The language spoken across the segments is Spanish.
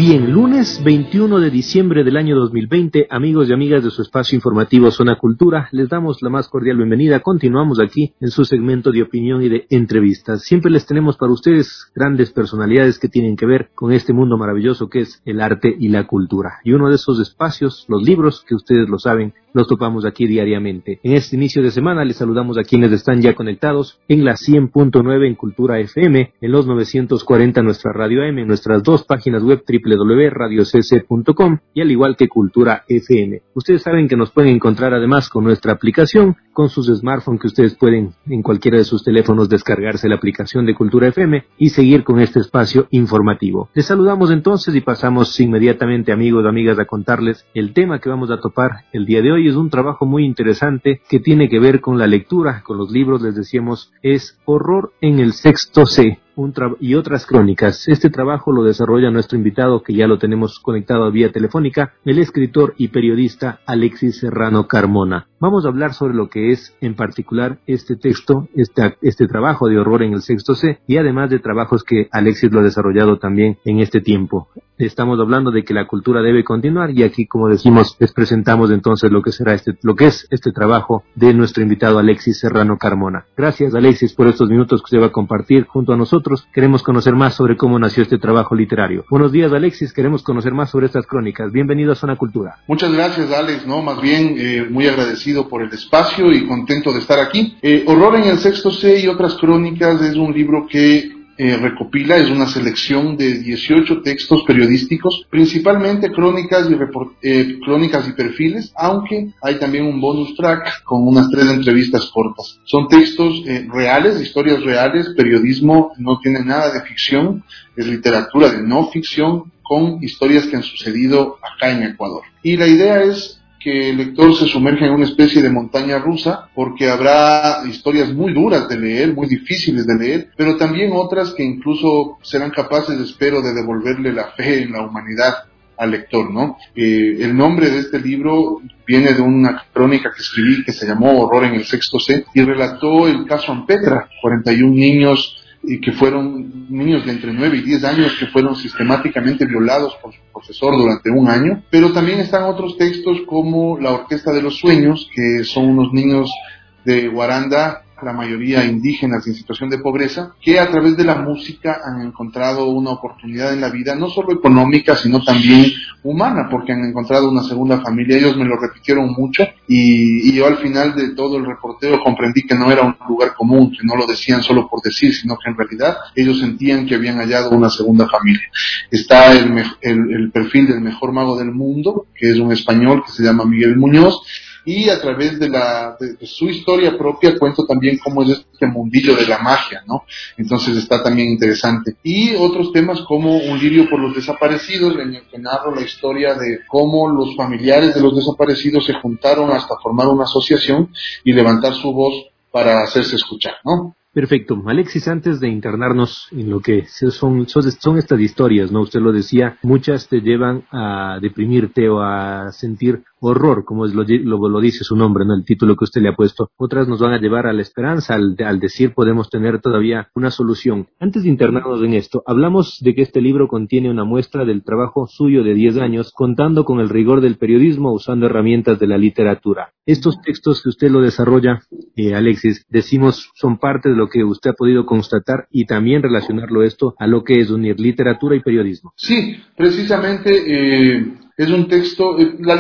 Bien, lunes 21 de diciembre del año 2020, amigos y amigas de su espacio informativo Zona Cultura, les damos la más cordial bienvenida. Continuamos aquí en su segmento de opinión y de entrevistas. Siempre les tenemos para ustedes grandes personalidades que tienen que ver con este mundo maravilloso que es el arte y la cultura. Y uno de esos espacios, los libros, que ustedes lo saben, los topamos aquí diariamente. En este inicio de semana les saludamos a quienes están ya conectados en la 100.9 en Cultura FM, en los 940 nuestra radio AM, en nuestras dos páginas web www.radiocc.com y al igual que Cultura FM. Ustedes saben que nos pueden encontrar además con nuestra aplicación, con sus smartphones, que ustedes pueden en cualquiera de sus teléfonos descargarse la aplicación de Cultura FM y seguir con este espacio informativo. Les saludamos entonces y pasamos inmediatamente, amigos y amigas, a contarles el tema que vamos a topar el día de hoy. Es un trabajo muy interesante que tiene que ver con la lectura, con los libros. Les decíamos, es Horror en el Sexto C y otras crónicas. Este trabajo lo desarrolla nuestro invitado, que ya lo tenemos conectado vía telefónica, el escritor y periodista Alexis Serrano Carmona. Vamos a hablar sobre lo que es en particular este texto, este trabajo de Horror en el Sexto C, y además de trabajos que Alexis lo ha desarrollado también en este tiempo. Estamos hablando de que la cultura debe continuar, y aquí, como decimos, les presentamos entonces lo que es este trabajo de nuestro invitado Alexis Serrano Carmona. Gracias, Alexis, por estos minutos que usted va a compartir junto a nosotros. Queremos conocer más sobre cómo nació este trabajo literario. Buenos días, Alexis, queremos conocer más sobre estas crónicas. Bienvenido a Zona Cultura. Muchas gracias, Alex, más bien muy agradecido por el espacio y contento de estar aquí. Horror en el Sexto C y otras crónicas es un libro que recopila, es una selección de 18 textos periodísticos, principalmente crónicas y perfiles, aunque hay también un bonus track con unas 3 entrevistas cortas. Son textos reales, historias reales, periodismo, no tiene nada de ficción, es literatura de no ficción con historias que han sucedido acá en Ecuador. Y la idea es que el lector se sumerja en una especie de montaña rusa, porque habrá historias muy duras de leer, muy difíciles de leer, pero también otras que incluso serán capaces, espero, de devolverle la fe en la humanidad al lector, ¿no? El nombre de este libro viene de una crónica que escribí que se llamó Horror en el Sexto C y relató el caso Ampetra, 41 niños que fueron niños de entre 9 y 10 años que fueron sistemáticamente violados por su profesor durante un año, pero también están otros textos como La Orquesta de los Sueños, que son unos niños de Guaranda, la mayoría indígenas en situación de pobreza, que a través de la música han encontrado una oportunidad en la vida, no solo económica, sino también humana, porque han encontrado una segunda familia. Ellos me lo repitieron mucho y yo al final de todo el reporteo comprendí que no era un lugar común, que no lo decían solo por decir, sino que en realidad ellos sentían que habían hallado una segunda familia. Está el perfil del mejor mago del mundo, que es un español que se llama Miguel Muñoz, y a través de su historia propia cuento también cómo es este mundillo de la magia, ¿no? Entonces está también interesante. Y otros temas como Un lirio por los desaparecidos, en el que narro la historia de cómo los familiares de los desaparecidos se juntaron hasta formar una asociación y levantar su voz para hacerse escuchar, ¿no? Perfecto. Alexis, antes de internarnos en lo que son estas historias, ¿no? Usted lo decía, muchas te llevan a deprimirte o a sentir horror, como lo dice su nombre, ¿no? El título que usted le ha puesto. Otras nos van a llevar a la esperanza, al decir podemos tener todavía una solución. Antes de internarnos en esto, hablamos de que este libro contiene una muestra del trabajo suyo de 10 años, contando con el rigor del periodismo, usando herramientas de la literatura. Estos textos que usted lo desarrolla, Alexis, decimos, son parte de lo que usted ha podido constatar y también relacionarlo esto a lo que es unir literatura y periodismo. Sí, precisamente es un texto,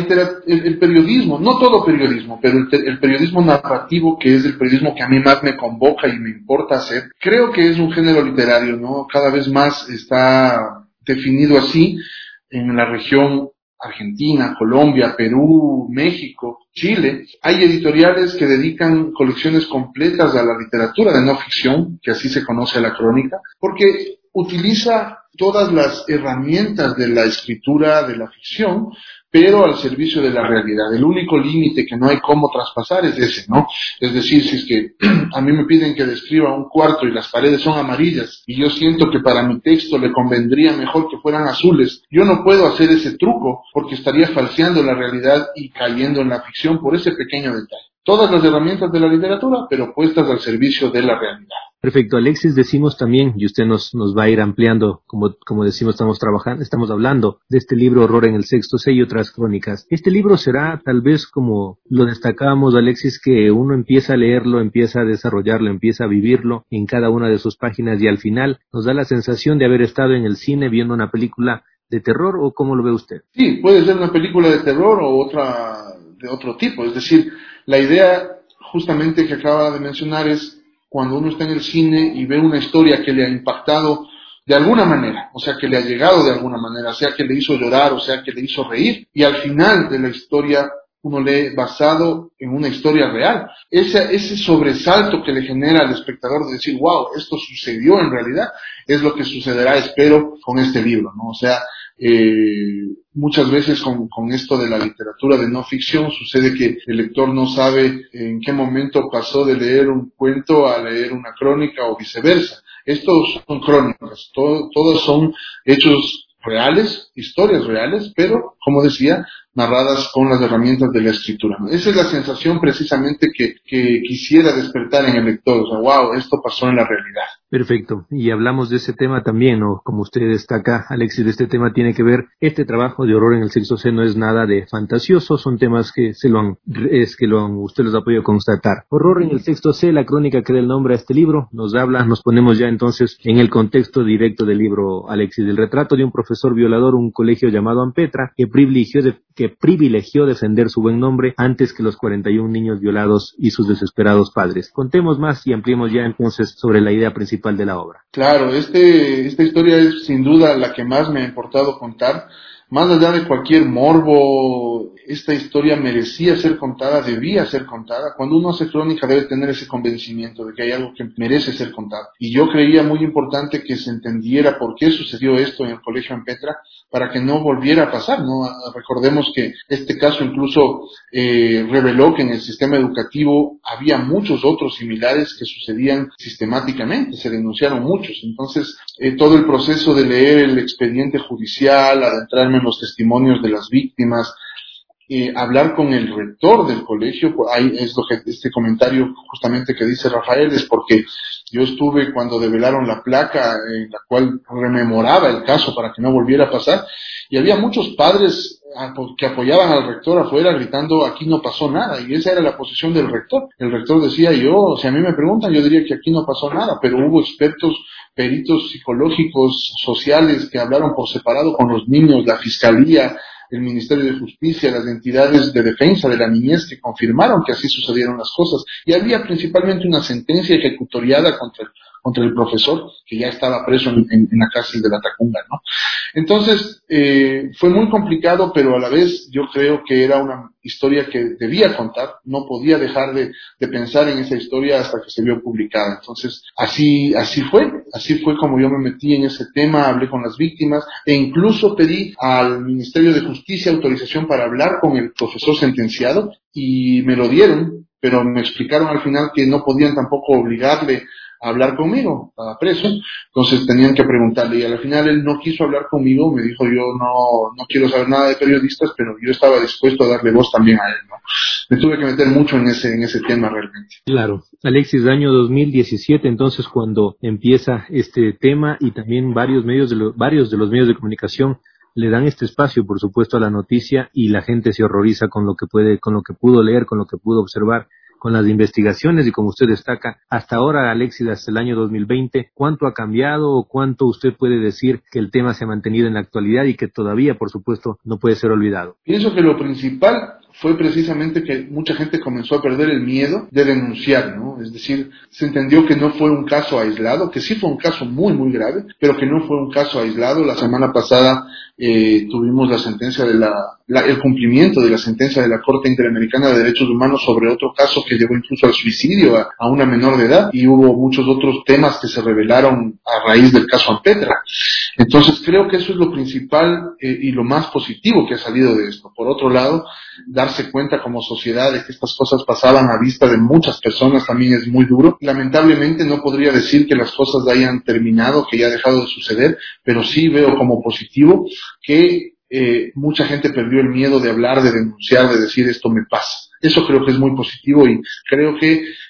el periodismo, no todo periodismo, pero el periodismo narrativo, que es el periodismo que a mí más me convoca y me importa hacer, creo que es un género literario, ¿no? Cada vez más está definido así en la región Argentina, Colombia, Perú, México, Chile. Hay editoriales que dedican colecciones completas a la literatura de no ficción, que así se conoce a la crónica, porque utiliza todas las herramientas de la escritura de la ficción, pero al servicio de la realidad. El único límite que no hay cómo traspasar es ese, ¿no? Es decir, si es que a mí me piden que describa un cuarto y las paredes son amarillas y yo siento que para mi texto le convendría mejor que fueran azules, yo no puedo hacer ese truco porque estaría falseando la realidad y cayendo en la ficción por ese pequeño detalle. Todas las herramientas de la literatura, pero puestas al servicio de la realidad. Perfecto, Alexis, decimos también, y usted nos va a ir ampliando, como decimos, estamos hablando de este libro Horror en el Sexto C y otras crónicas. Este libro será tal vez como lo destacábamos, Alexis, que uno empieza a leerlo, empieza a desarrollarlo, empieza a vivirlo en cada una de sus páginas y al final nos da la sensación de haber estado en el cine viendo una película de terror, ¿o cómo lo ve usted? Sí, puede ser una película de terror o otra de otro tipo. Es decir, la idea justamente que acaba de mencionar es cuando uno está en el cine y ve una historia que le ha impactado de alguna manera, o sea, que le ha llegado de alguna manera, sea que le hizo llorar, o sea, que le hizo reír, y al final de la historia uno lee basado en una historia real. Ese sobresalto que le genera al espectador de decir, wow, esto sucedió en realidad, es lo que sucederá, espero, con este libro, ¿no? O sea, muchas veces con esto de la literatura de no ficción sucede que el lector no sabe en qué momento pasó de leer un cuento a leer una crónica o viceversa. Estos son crónicas, todos son hechos reales, historias reales, pero, como decía, narradas con las herramientas de la escritura. Esa es la sensación precisamente que quisiera despertar en el lector. O sea, wow, esto pasó en la realidad. Perfecto. Y hablamos de ese tema también, ¿no? Como usted destaca, Alexis, de este tema tiene que ver, este trabajo de Horror en el Sexto C no es nada de fantasioso, son temas que usted los ha podido constatar. Horror en el Sexto C, la crónica que da el nombre a este libro, nos ponemos ya entonces en el contexto directo del libro, Alexis, del retrato de un profesor violador, un colegio llamado Ampetra, que privilegió defender su buen nombre antes que los 41 niños violados y sus desesperados padres. Contemos más y ampliemos ya entonces sobre la idea principal de la obra. Claro, esta historia es sin duda la que más me ha importado contar. Más allá de cualquier morbo, esta historia merecía ser contada, debía ser contada. Cuando uno hace crónica debe tener ese convencimiento de que hay algo que merece ser contado. Y yo creía muy importante que se entendiera por qué sucedió esto en el colegio Ampetra para que no volviera a pasar, ¿no? Recordemos que este caso incluso reveló que en el sistema educativo había muchos otros similares que sucedían sistemáticamente, se denunciaron muchos. Entonces, todo el proceso de leer el expediente judicial, adentrarme en los testimonios de las víctimas, hablar con el rector del colegio, ahí es lo que este comentario justamente que dice Rafael, es porque yo estuve cuando develaron la placa en la cual rememoraba el caso para que no volviera a pasar, y había muchos padres que apoyaban al rector afuera gritando aquí no pasó nada, y esa era la posición del rector. El rector decía, si a mí me preguntan, yo diría que aquí no pasó nada, pero hubo expertos, peritos psicológicos, sociales que hablaron por separado con los niños, la fiscalía, el Ministerio de Justicia, las entidades de defensa de la niñez que confirmaron que así sucedieron las cosas. Y había principalmente una sentencia ejecutoriada contra el profesor, que ya estaba preso en la cárcel de la Tacunga, ¿no? Entonces, fue muy complicado, pero a la vez yo creo que era una historia que debía contar, no podía dejar de pensar en esa historia hasta que se vio publicada. Entonces, así fue como yo me metí en ese tema, hablé con las víctimas e incluso pedí al Ministerio de Justicia autorización para hablar con el profesor sentenciado y me lo dieron, pero me explicaron al final que no podían tampoco obligarle a hablar conmigo, estaba preso, entonces tenían que preguntarle y al final él no quiso hablar conmigo, me dijo yo no quiero saber nada de periodistas, pero yo estaba dispuesto a darle voz también a él, ¿no? Me tuve que meter mucho en ese tema realmente. Claro, Alexis, año 2017 entonces cuando empieza este tema y también varios de los medios de comunicación le dan este espacio, por supuesto, a la noticia y la gente se horroriza con lo que pudo leer, con lo que pudo observar, con las investigaciones y como usted destaca, hasta ahora, Alexis, hasta el año 2020, ¿cuánto ha cambiado o cuánto usted puede decir que el tema se ha mantenido en la actualidad y que todavía, por supuesto, no puede ser olvidado? Pienso que lo principal fue precisamente que mucha gente comenzó a perder el miedo de denunciar, ¿no? Es decir, se entendió que no fue un caso aislado, que sí fue un caso muy, muy grave, pero que no fue un caso aislado. La semana pasada tuvimos la sentencia el cumplimiento de la sentencia de la Corte Interamericana de Derechos Humanos sobre otro caso que llevó incluso al suicidio a una menor de edad, y hubo muchos otros temas que se revelaron a raíz del caso Ampetra. Entonces creo que eso es lo principal y lo más positivo que ha salido de esto. Por otro lado, darse cuenta como sociedad de que estas cosas pasaban a vista de muchas personas también es muy duro. Lamentablemente no podría decir que las cosas hayan terminado, que ya ha dejado de suceder, pero sí veo como positivo que mucha gente perdió el miedo de hablar, de denunciar, de decir esto me pasa. Eso creo que es muy positivo y creo que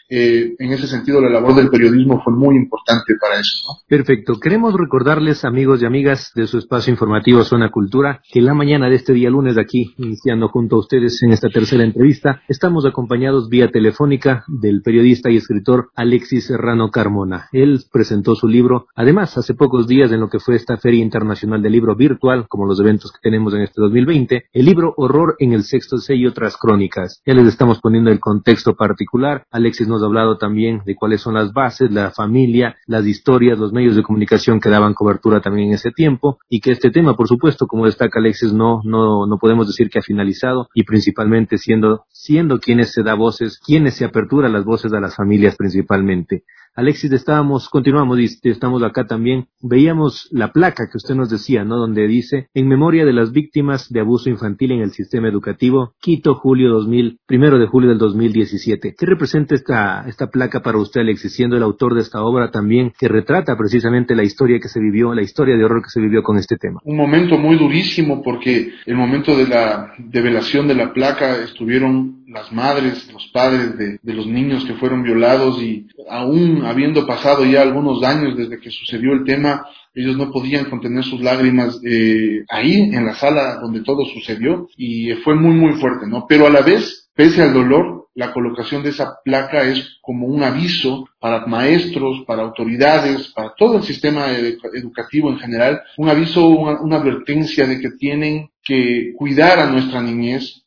en ese sentido la labor del periodismo fue muy importante para eso, ¿no? Perfecto. Queremos recordarles, amigos y amigas de su espacio informativo Zona Cultura, que la mañana de este día lunes, aquí, iniciando junto a ustedes en esta tercera entrevista, estamos acompañados vía telefónica del periodista y escritor Alexis Serrano Carmona. Él presentó su libro, además, hace pocos días en lo que fue esta Feria Internacional del Libro Virtual, como los eventos que tenemos en este 2020, el libro Horror en el Sexto C y otras crónicas. Ya les estamos poniendo el contexto particular. Alexis nos ha hablado también de cuáles son las bases, la familia, las historias, los medios de comunicación que daban cobertura también en ese tiempo, y que este tema, por supuesto, como destaca Alexis, no podemos decir que ha finalizado, y principalmente siendo quienes se da voces, quienes se apertura las voces a las familias principalmente. Alexis, continuamos y estamos acá también. Veíamos la placa que usted nos decía, ¿no? Donde dice, en memoria de las víctimas de abuso infantil en el sistema educativo, Quito, 1 de julio del 2017. ¿Qué representa esta placa para usted, Alexis, siendo el autor de esta obra también, que retrata precisamente la historia que se vivió, la historia de horror que se vivió con este tema? Un momento muy durísimo, porque el momento de la develación de la placa estuvieron las madres, los padres de los niños que fueron violados, y aún habiendo pasado ya algunos años desde que sucedió el tema, ellos no podían contener sus lágrimas ahí en la sala donde todo sucedió, y fue muy muy fuerte, ¿no? Pero a la vez, pese al dolor, la colocación de esa placa es como un aviso para maestros, para autoridades, para todo el sistema educativo en general, un aviso, una advertencia de que tienen que cuidar a nuestra niñez,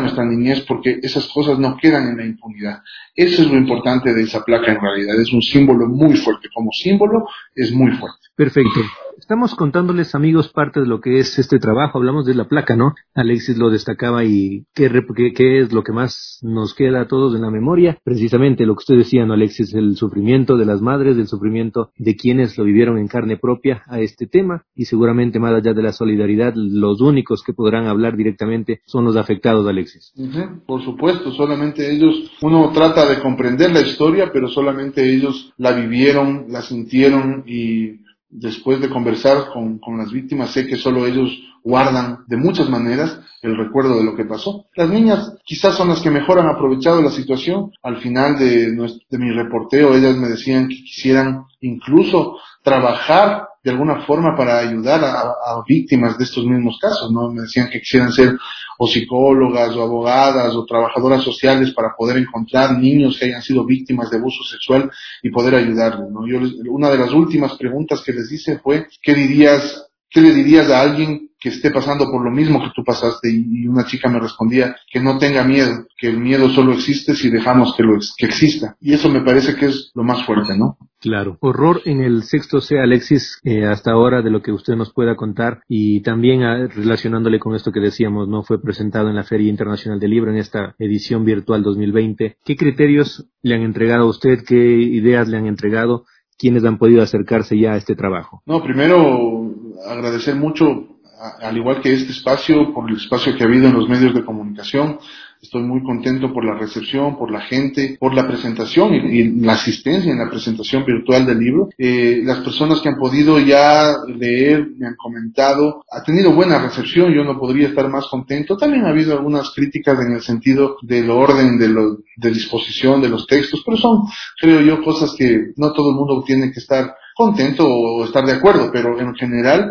porque esas cosas no quedan en la impunidad. Eso es lo importante de esa placa en realidad, es un símbolo muy fuerte, como símbolo es muy fuerte. Perfecto. Estamos contándoles, amigos, parte de lo que es este trabajo. Hablamos de la placa, ¿no? Alexis lo destacaba, y ¿qué es lo que más nos queda a todos en la memoria? Precisamente lo que usted decía, ¿no, Alexis? El sufrimiento de las madres, el sufrimiento de quienes lo vivieron en carne propia a este tema, y seguramente más allá de la solidaridad, los únicos que podrán hablar directamente son los afectados, Alexis. Por supuesto, solamente ellos, uno trata de comprender la historia, pero solamente ellos la vivieron, la sintieron, y después de conversar con las víctimas, sé que solo ellos guardan de muchas maneras el recuerdo de lo que pasó. Las niñas quizás son las que mejor han aprovechado la situación. Al final de mi reporteo, ellas me decían que quisieran incluso trabajar de alguna forma para ayudar a víctimas de estos mismos casos, ¿no? Me decían que quisieran ser o psicólogas o abogadas o trabajadoras sociales para poder encontrar niños que hayan sido víctimas de abuso sexual y poder ayudarles, ¿no? Una de las últimas preguntas que les hice fue, ¿qué le dirías a alguien que esté pasando por lo mismo que tú pasaste? Y una chica me respondía que no tenga miedo, que el miedo solo existe si dejamos que exista. Y eso me parece que es lo más fuerte, ¿no? Claro. Horror en el Sexto C, Alexis, hasta ahora de lo que usted nos pueda contar, y también relacionándole con esto que decíamos, ¿no? Fue presentado en la Feria Internacional del Libro en esta edición virtual 2020. ¿Qué criterios le han entregado a usted? ¿Qué ideas le han entregado? ¿Quiénes han podido acercarse ya a este trabajo? No, primero agradecer mucho, al igual que este espacio, por el espacio que ha habido en los medios de comunicación. Estoy muy contento por la recepción, por la gente, por la presentación y la asistencia en la presentación virtual del libro. Las personas que han podido ya leer, me han comentado, ha tenido buena recepción, yo no podría estar más contento. También ha habido algunas críticas en el sentido del orden de disposición de los textos, pero son, creo yo, cosas que no todo el mundo tiene que estar contento o estar de acuerdo, pero en general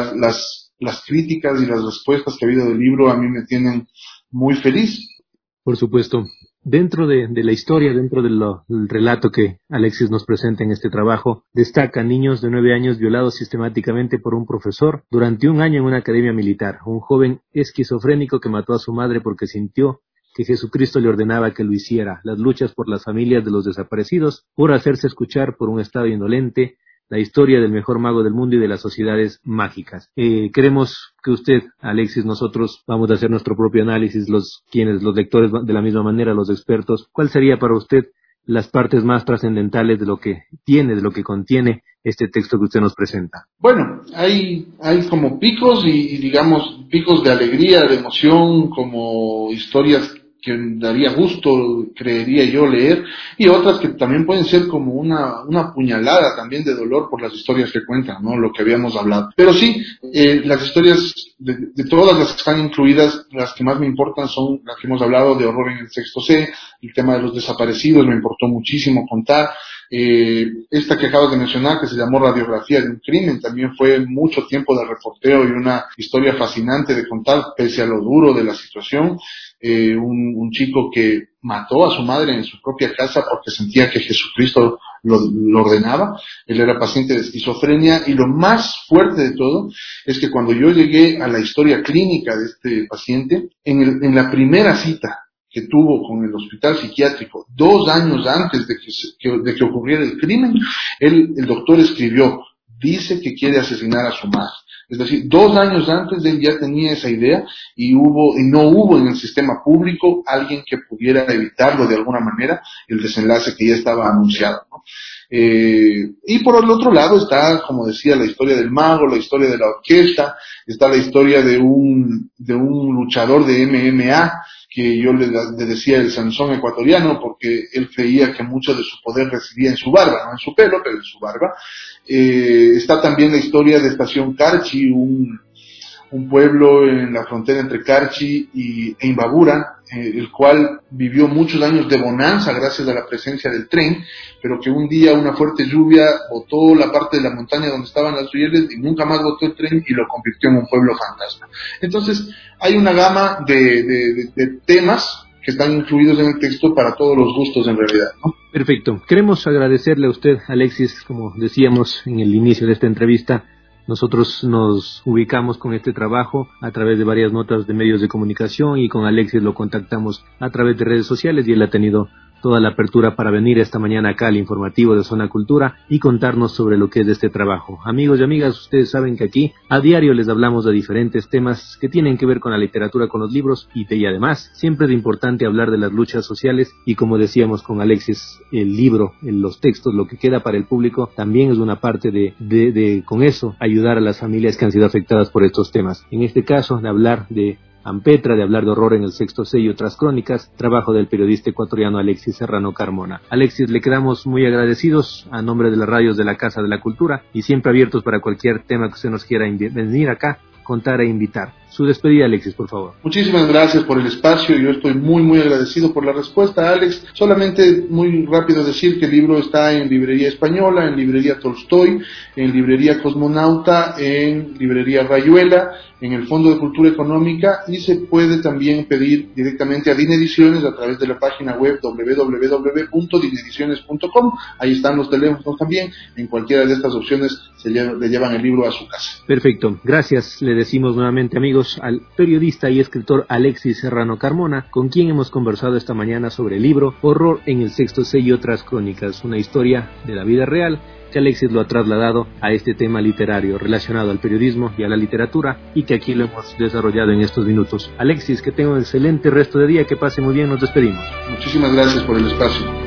las críticas y las respuestas que ha habido del libro a mí me tienen muy feliz. Por supuesto. Dentro de la historia, dentro del relato que Alexis nos presenta en este trabajo, destaca niños de 9 años violados sistemáticamente por un profesor durante un año en una academia militar, un joven esquizofrénico que mató a su madre porque sintió que Jesucristo le ordenaba que lo hiciera, las luchas por las familias de los desaparecidos, por hacerse escuchar por un Estado indolente, la historia del mejor mago del mundo y de las sociedades mágicas. Queremos que usted, Alexis, nosotros vamos a hacer nuestro propio análisis, los lectores de la misma manera, los expertos. ¿Cuál sería para usted las partes más trascendentales de lo que contiene este texto que usted nos presenta? Bueno, hay como picos y digamos picos de alegría, de emoción, como historias que daría gusto, creería yo, leer, y otras que también pueden ser como una puñalada también de dolor por las historias que cuentan, ¿no? Lo que habíamos hablado. Pero sí, las historias de todas las que están incluidas, las que más me importan son las que hemos hablado de Horror en el Sexto C, el tema de los desaparecidos, me importó muchísimo contar. Esta que acabas de mencionar, que se llamó Radiografía de un crimen, también fue mucho tiempo de reporteo y una historia fascinante de contar, pese a lo duro de la situación. Un chico que mató a su madre en su propia casa porque sentía que Jesucristo lo ordenaba. Él era paciente de esquizofrenia, y lo más fuerte de todo es que cuando yo llegué a la historia clínica de este paciente, en la primera cita que tuvo con el hospital psiquiátrico 2 años antes de que ocurriera el crimen, el doctor escribió: dice que quiere asesinar a su madre. Es decir, 2 años antes él ya tenía esa idea, y no hubo en el sistema público alguien que pudiera evitarlo de alguna manera, el desenlace que ya estaba anunciado, ¿no? Y por el otro lado está, como decía, la historia del mago, la historia de la orquesta, está la historia de un luchador de MMA, que yo le decía el Sansón ecuatoriano, porque él creía que mucho de su poder residía en su barba, no en su pelo, pero en su barba. Está también la historia de Estación Carchi, un pueblo en la frontera entre Carchi e Imbabura, el cual vivió muchos años de bonanza gracias a la presencia del tren, pero que un día una fuerte lluvia botó la parte de la montaña donde estaban las rieles, y nunca más botó el tren, y lo convirtió en un pueblo fantasma. Entonces, hay una gama de temas que están incluidos en el texto para todos los gustos en realidad, ¿no? Perfecto. Queremos agradecerle a usted, Alexis, como decíamos en el inicio de esta entrevista. Nosotros nos ubicamos con este trabajo a través de varias notas de medios de comunicación, y con Alexis lo contactamos a través de redes sociales, y él ha tenido toda la apertura para venir esta mañana acá al informativo de Zona Cultura y contarnos sobre lo que es de este trabajo. Amigos y amigas, ustedes saben que aquí a diario les hablamos de diferentes temas que tienen que ver con la literatura, con los libros, y además siempre es importante hablar de las luchas sociales, y como decíamos con Alexis, el libro, los textos, lo que queda para el público también es una parte de con eso ayudar a las familias que han sido afectadas por estos temas. En este caso, de hablar de Ampetra, de hablar de Horror en el Sexto C y otras crónicas, trabajo del periodista ecuatoriano Alexis Serrano Carmona. Alexis, le quedamos muy agradecidos a nombre de las radios de la Casa de la Cultura, y siempre abiertos para cualquier tema que usted nos quiera venir acá, contar e invitar. Su despedida, Alexis, por favor. Muchísimas gracias por el espacio. Yo estoy muy, muy agradecido por la respuesta, Alex. Solamente muy rápido decir que el libro está en Librería Española, en Librería Tolstoy, en Librería Cosmonauta, en Librería Rayuela, en el Fondo de Cultura Económica, y se puede también pedir directamente a DIN Ediciones a través de la página web www.dinediciones.com. Ahí están los teléfonos también. En cualquiera de estas opciones le llevan el libro a su casa. Perfecto. Gracias, le decimos nuevamente, amigos, al periodista y escritor Alexis Serrano Carmona, con quien hemos conversado esta mañana sobre el libro Horror en el Sexto C y otras crónicas, una historia de la vida real que Alexis lo ha trasladado a este tema literario relacionado al periodismo y a la literatura, y que aquí lo hemos desarrollado en estos minutos. Alexis, que tenga un excelente resto de día, que pase muy bien, nos despedimos. Muchísimas gracias por el espacio.